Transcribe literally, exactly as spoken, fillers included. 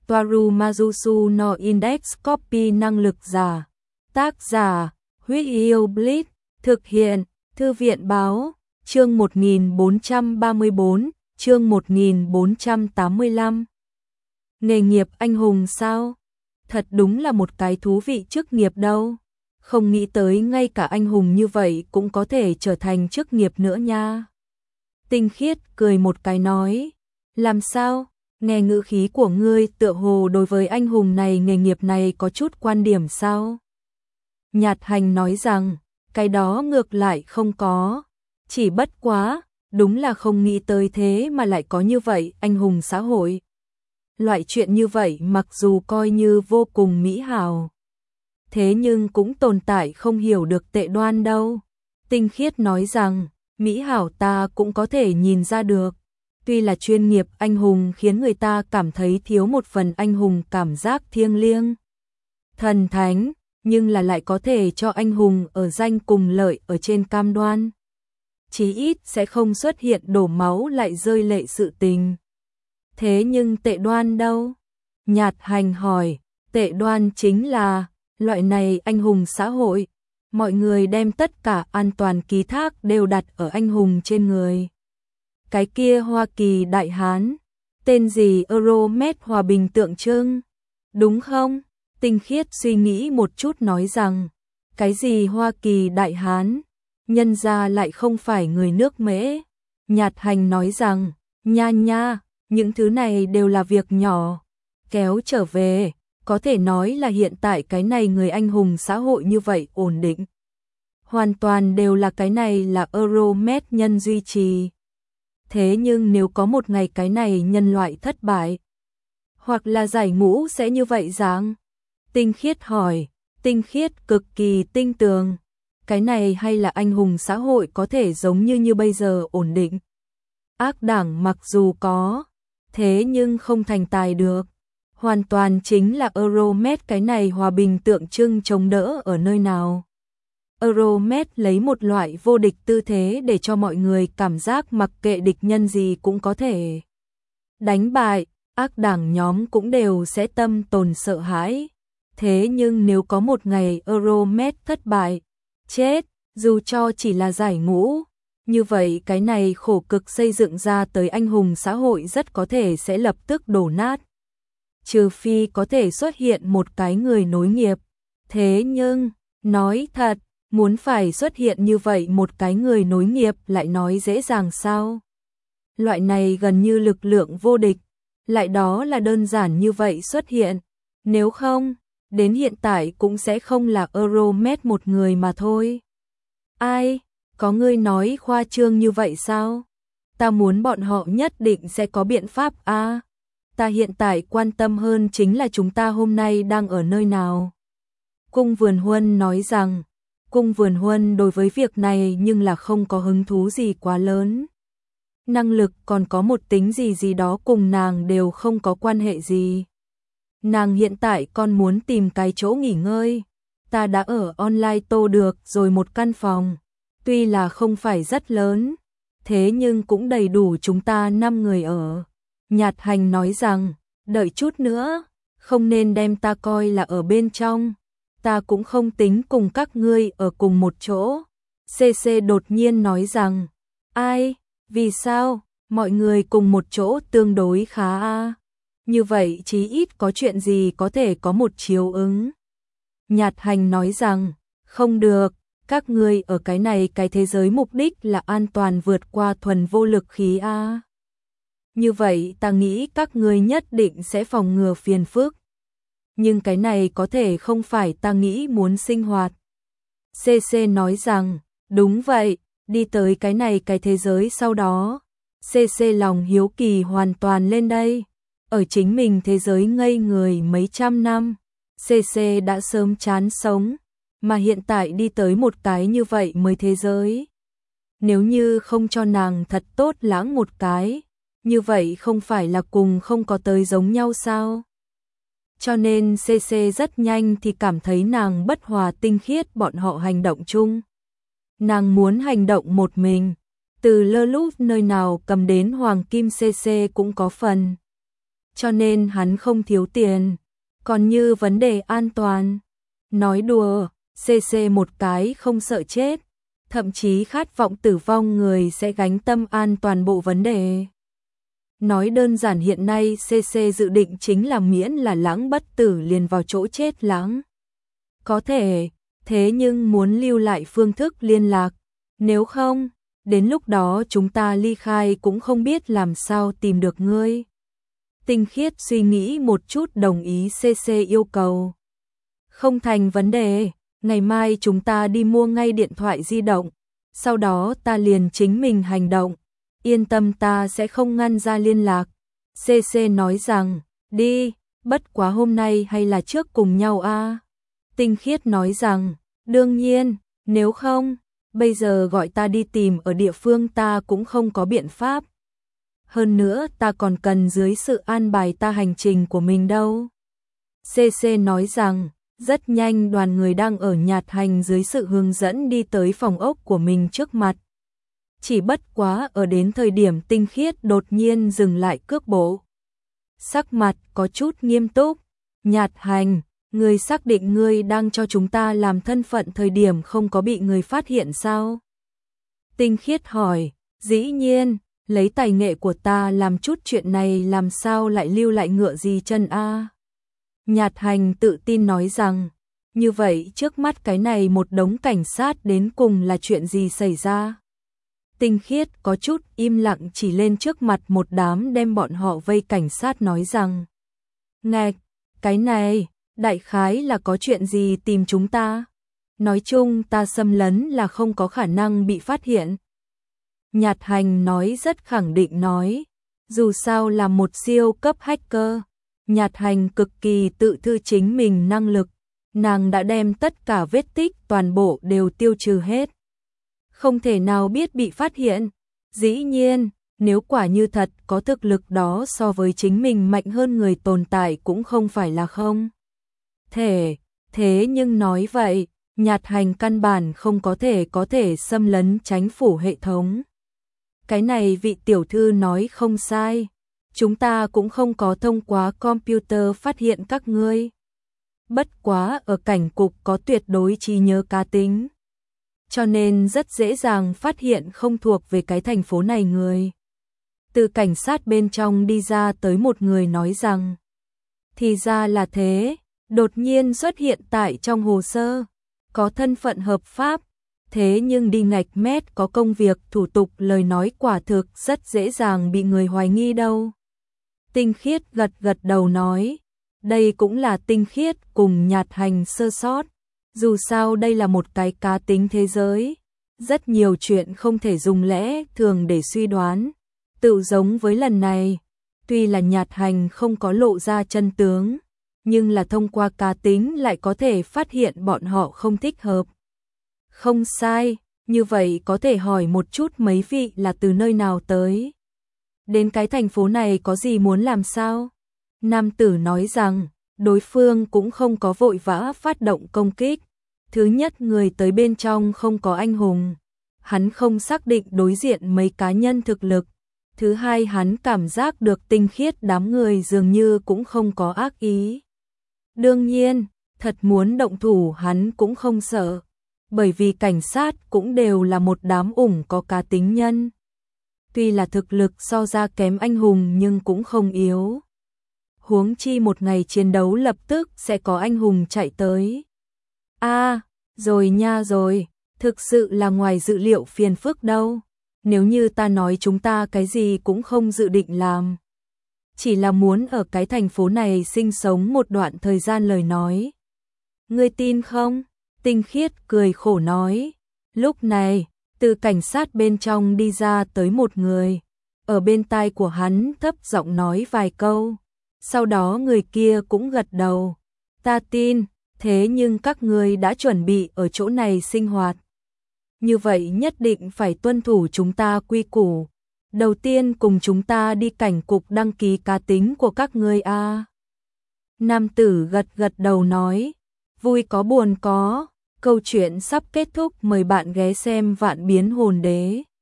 Toaru Majusu no Index Copy năng lực giả. Tác giả, Huyết Yêu Blitz, thực hiện, Thư viện báo, chương một nghìn bốn trăm ba mươi bốn, chương một nghìn bốn trăm tám mươi lăm. Nghề nghiệp anh hùng sao? Thật đúng là một cái thú vị chức nghiệp đâu. Không nghĩ tới ngay cả anh hùng như vậy cũng có thể trở thành chức nghiệp nữa nha. Tinh Khiết cười một cái nói, làm sao? Nghe ngữ khí của ngươi tựa hồ đối với anh hùng này nghề nghiệp này có chút quan điểm sao? Nhạt Hành nói rằng, cái đó ngược lại không có, chỉ bất quá, đúng là không nghĩ tới thế mà lại có như vậy anh hùng xã hội. Loại chuyện như vậy mặc dù coi như vô cùng mỹ hào, thế nhưng cũng tồn tại không hiểu được tệ đoan đâu. Tinh Khiết nói rằng, mỹ hảo ta cũng có thể nhìn ra được. Tuy là chuyên nghiệp anh hùng khiến người ta cảm thấy thiếu một phần anh hùng cảm giác thiêng liêng, thần thánh, nhưng là lại có thể cho anh hùng ở danh cùng lợi ở trên cam đoan. Chí ít sẽ không xuất hiện đổ máu lại rơi lệ sự tình. Thế nhưng tệ đoan đâu? Nhạt Hành hỏi, tệ đoan chính là, loại này anh hùng xã hội, mọi người đem tất cả an toàn ký thác đều đặt ở anh hùng trên người. Cái kia Hoa Kỳ Đại Hán, tên gì Euromed hòa bình tượng trưng, đúng không? Tinh Khiết suy nghĩ một chút nói rằng, cái gì Hoa Kỳ Đại Hán, nhân ra lại không phải người nước Mễ. Nhạt Hành nói rằng, nha nha, những thứ này đều là việc nhỏ, kéo trở về, có thể nói là hiện tại cái này người anh hùng xã hội như vậy ổn định. Hoàn toàn đều là cái này là Euromed nhân duy trì. Thế nhưng nếu có một ngày cái này nhân loại thất bại, hoặc là giải ngũ sẽ như vậy rằng? Tinh Khiết hỏi, Tinh Khiết cực kỳ tinh tường, cái này hay là anh hùng xã hội có thể giống như như bây giờ ổn định. Ác đảng mặc dù có, thế nhưng không thành tài được. Hoàn toàn chính là Euromed cái này hòa bình tượng trưng chống đỡ ở nơi nào. Euromed lấy một loại vô địch tư thế để cho mọi người cảm giác mặc kệ địch nhân gì cũng có thể đánh bại, ác đảng nhóm cũng đều sẽ tâm tồn sợ hãi. Thế nhưng nếu có một ngày Euromed thất bại, chết, dù cho chỉ là giải ngũ, như vậy cái này khổ cực xây dựng ra tới anh hùng xã hội rất có thể sẽ lập tức đổ nát. Trừ phi có thể xuất hiện một cái người nối nghiệp. Thế nhưng, nói thật, muốn phải xuất hiện như vậy một cái người nối nghiệp lại nói dễ dàng sao? Loại này gần như lực lượng vô địch, lại đó là đơn giản như vậy xuất hiện. Nếu không, đến hiện tại cũng sẽ không là Euromed một người mà thôi. Ai? Có người nói khoa trương như vậy sao? Ta muốn bọn họ nhất định sẽ có biện pháp a. À, ta hiện tại quan tâm hơn chính là chúng ta hôm nay đang ở nơi nào. Cung Vườn Huân nói rằng, Cung Vườn Huân đối với việc này nhưng là không có hứng thú gì quá lớn. Năng lực còn có một tính gì gì đó cùng nàng đều không có quan hệ gì. Nàng hiện tại còn muốn tìm cái chỗ nghỉ ngơi. Ta đã ở online tô được rồi một căn phòng. Tuy là không phải rất lớn, thế nhưng cũng đầy đủ chúng ta năm người ở. Nhạt Hành nói rằng, đợi chút nữa, không nên đem ta coi là ở bên trong. Ta cũng không tính cùng các ngươi ở cùng một chỗ. xê xê đột nhiên nói rằng, ai, vì sao, mọi người cùng một chỗ tương đối khá a. Như vậy chí ít có chuyện gì có thể có một chiếu ứng. Nhạt Hành nói rằng, không được, các ngươi ở cái này cái thế giới mục đích là an toàn vượt qua thuần vô lực khí a. Như vậy ta nghĩ các ngươi nhất định sẽ phòng ngừa phiền phức. Nhưng cái này có thể không phải ta nghĩ muốn sinh hoạt. xê xê nói rằng, đúng vậy, đi tới cái này cái thế giới sau đó. xê xê lòng hiếu kỳ hoàn toàn lên đây. Ở chính mình thế giới ngây người mấy trăm năm, xê xê đã sớm chán sống, mà hiện tại đi tới một cái như vậy mới thế giới. Nếu như không cho nàng thật tốt lãng một cái, như vậy không phải là cùng không có tới giống nhau sao? Cho nên xê xê rất nhanh thì cảm thấy nàng bất hòa Tinh Khiết bọn họ hành động chung. Nàng muốn hành động một mình, từ lơ lút nơi nào cầm đến hoàng kim xê xê cũng có phần. cho nên hắn không thiếu tiền. Còn như vấn đề an toàn, nói đùa, xê xê một cái không sợ chết, thậm chí khát vọng tử vong người sẽ gánh tâm an toàn bộ vấn đề. Nói đơn giản hiện nay xê xê dự định chính là miễn là Lãng bất tử liền vào chỗ chết Lãng. Có thể, thế nhưng muốn lưu lại phương thức liên lạc, nếu không, đến lúc đó chúng ta ly khai cũng không biết làm sao tìm được ngươi. Tinh Khiết suy nghĩ một chút đồng ý xê xê yêu cầu. Không thành vấn đề, ngày mai chúng ta đi mua ngay điện thoại di động, sau đó ta liền chính mình hành động, yên tâm ta sẽ không ngăn ra liên lạc. xê xê nói rằng, đi, bất quá hôm nay hay là trước cùng nhau a. Tinh Khiết nói rằng, đương nhiên, nếu không, bây giờ gọi ta đi tìm ở địa phương ta cũng không có biện pháp. Hơn nữa ta còn cần dưới sự an bài ta hành trình của mình đâu. xê xê nói rằng, rất nhanh đoàn người đang ở Nhạt Hành dưới sự hướng dẫn đi tới phòng ốc của mình trước mặt. Chỉ bất quá ở đến thời điểm Tinh Khiết đột nhiên dừng lại cước bộ. Sắc mặt có chút nghiêm túc, Nhạt Hành, ngươi xác định ngươi đang cho chúng ta làm thân phận thời điểm không có bị người phát hiện sao? Tinh Khiết hỏi, dĩ nhiên, lấy tài nghệ của ta làm chút chuyện này làm sao lại lưu lại ngựa gì chân a? Nhạt Hành tự tin nói rằng, như vậy trước mắt cái này một đống cảnh sát đến cùng là chuyện gì xảy ra? Tinh Khiết có chút im lặng chỉ lên trước mặt một đám đem bọn họ vây cảnh sát nói rằng, ngạch, cái này, đại khái là có chuyện gì tìm chúng ta? Nói chung ta xâm lấn là không có khả năng bị phát hiện. Nhạt Hành nói rất khẳng định nói, dù sao là một siêu cấp hacker, Nhạt Hành cực kỳ tự thư chính mình năng lực, nàng đã đem tất cả vết tích toàn bộ đều tiêu trừ hết. Không thể nào biết bị phát hiện, dĩ nhiên, nếu quả như thật có thực lực đó so với chính mình mạnh hơn người tồn tại cũng không phải là không thể, thế nhưng nói vậy, Nhạt Hành căn bản không có thể có thể xâm lấn chánh phủ hệ thống. Cái này vị tiểu thư nói không sai, chúng ta cũng không có thông qua computer phát hiện các ngươi. Bất quá ở cảnh cục có tuyệt đối trí nhớ cá tính, cho nên rất dễ dàng phát hiện không thuộc về cái thành phố này người. Từ cảnh sát bên trong đi ra tới một người nói rằng, thì ra là thế, đột nhiên xuất hiện tại trong hồ sơ, có thân phận hợp pháp, thế nhưng đi ngạch mét có công việc thủ tục lời nói quả thực rất dễ dàng bị người hoài nghi đâu. Tinh Khiết gật gật đầu nói, đây cũng là Tinh Khiết cùng Nhạt Hành sơ sót, dù sao đây là một cái cá tính thế giới, rất nhiều chuyện không thể dùng lẽ thường để suy đoán, tự giống với lần này, tuy là Nhạt Hành không có lộ ra chân tướng, nhưng là thông qua cá tính lại có thể phát hiện bọn họ không thích hợp. Không sai, như vậy có thể hỏi một chút mấy vị là từ nơi nào tới. Đến cái thành phố này có gì muốn làm sao? Nam tử nói rằng, đối phương cũng không có vội vã phát động công kích. Thứ nhất người tới bên trong không có anh hùng. Hắn không xác định đối diện mấy cá nhân thực lực. Thứ hai hắn cảm giác được Tinh Khiết đám người dường như cũng không có ác ý. Đương nhiên, thật muốn động thủ hắn cũng không sợ. Bởi vì cảnh sát cũng đều là một đám ủng có cá tính nhân. Tuy là thực lực so ra kém anh hùng nhưng cũng không yếu. Huống chi một ngày chiến đấu lập tức sẽ có anh hùng chạy tới. A, à, rồi nha rồi, thực sự là ngoài dự liệu phiền phức đâu. Nếu như ta nói chúng ta cái gì cũng không dự định làm, chỉ là muốn ở cái thành phố này sinh sống một đoạn thời gian lời nói, ngươi tin không? Tinh Khiết cười khổ nói. Lúc này, từ cảnh sát bên trong đi ra tới một người, ở bên tai của hắn thấp giọng nói vài câu, sau đó người kia cũng gật đầu. Ta tin, thế nhưng các ngươi đã chuẩn bị ở chỗ này sinh hoạt, như vậy nhất định phải tuân thủ chúng ta quy củ. Đầu tiên cùng chúng ta đi cảnh cục đăng ký cá tính của các ngươi a. Nam tử gật gật đầu nói, vui có buồn có, câu chuyện sắp kết thúc, mời bạn ghé xem Vạn Biến Hồn Đế.